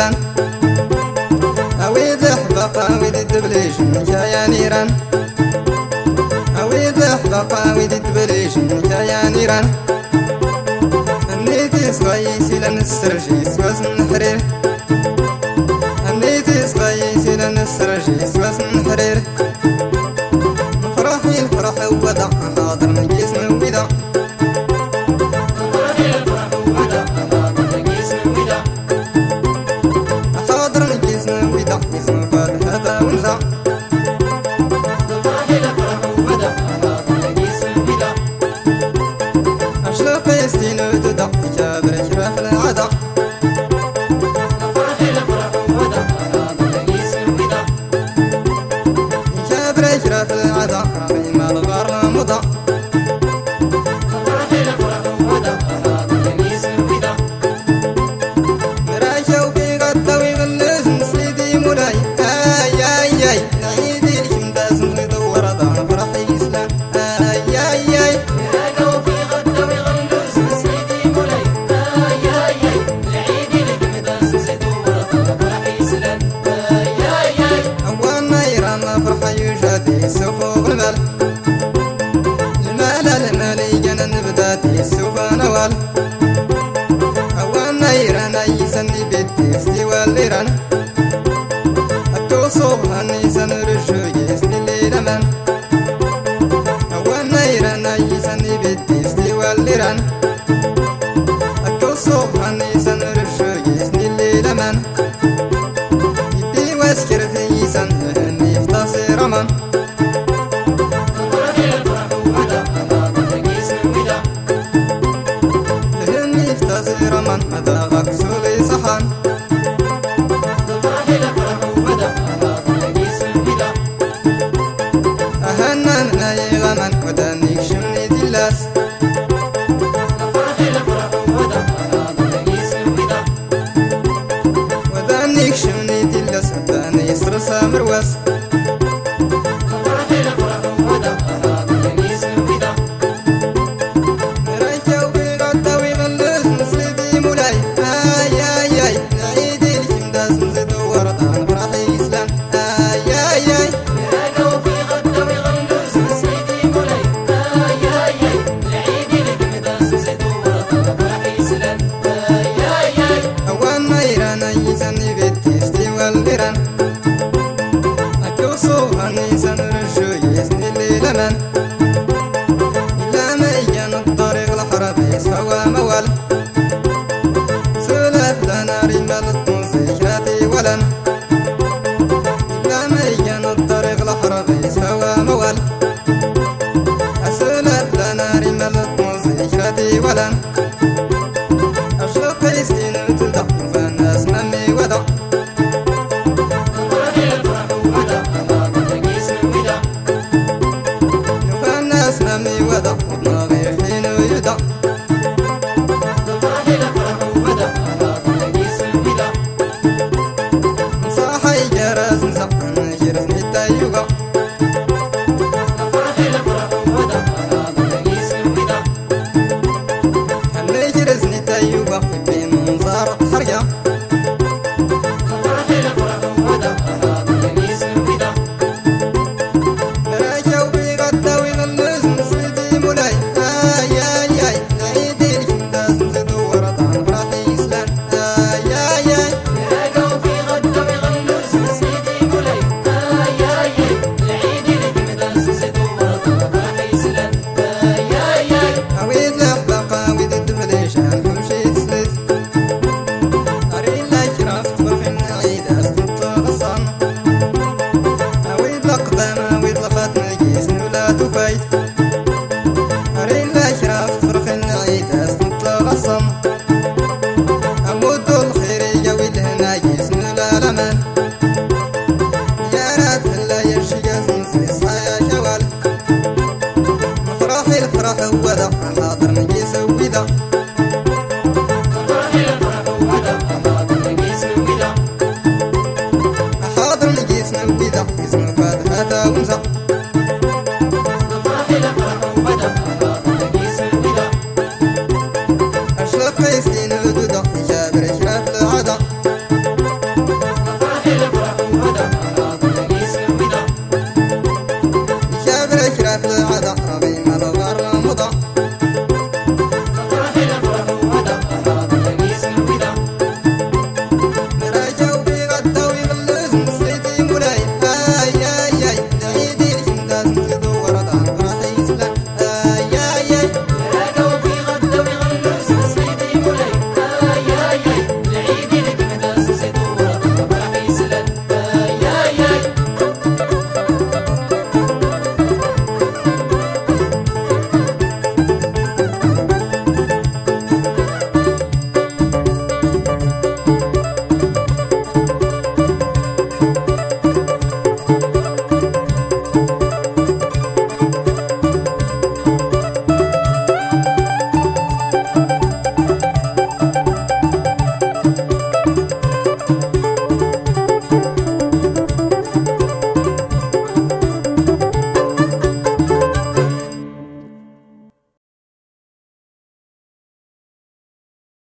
البلدان أويد الحبقة ويد الدبليش يا نيران أويد الحبقة ويد الدبليش يا نيران النيتي صغيسي لن السرجيس وزن حرير النيتي صغيسي لن السرجيس وزن حرير فرحي الفرح وودع حاضر نقيس نويدع حاضر نقيس نويدع اسم فاد هذا ونزع أشلق يستينو تدع كابر شرف العدع كابر شرف العدع رغم الغار مضع مراجع في غدا ويغلز نسيدي مولاي آي آي آي نعيدي الشمداس نريد ورضا فرحي إسلام آي آي آي فرحة يجاتي السوف المال المال يجانا نبداتي السوف نوال أوان نيران يسني بيتي استوى الليران التوصوب هنيسان رجو يسني الليلمان أوان نيران يسني بيتي استوى الليران التوصوب هنيسان رجو يسني الليلمان يبي واسكر في يسن رمان لهني افتازي رمان مدى غكسولي صحان أهنان ناي غمان ودانيك شمني دلاس ودانيك شمني دلاس وداني يسرسا مرواس يسني بيتي استوى الليران أكوصو هنيسان رجو يسني الليلمان إلا ما يجان الطريق الحربيس فهو موال سلف لنا رمال الطنسيكاتي ولن إلا ما يجان الطريق الحربيس فهو موال سلف لنا رمال الطنسيكاتي ولن أشلق يستينو تدع فالناس نمي ودع فالناس نمي ودع وطناغي حين يدع صاحي جرس نزع جرس نتا يوقع اللي جرس نتا يوقع في منظار حرقة مراجع في غدا ويغلز نسيدي مولاي آي آي آي نعيدي الشمداس نزيد ورطان فرحي إسلام آي آي آي أويد الحبقة ويد الدبليش حمشي تسلت أريد لك رفت فرح النعيد أستطلع غصان أويد الأقدام أويد الخاتم قيس ولا تفايت أريد لك رفت فرح النعيد أستطلع غصان أمود الخير يويد هنا قيس ولا لمن يا رات هلا يرشي قاسم صحيا شوال مفرحي الفرح ودع حاضر نقيس ويدع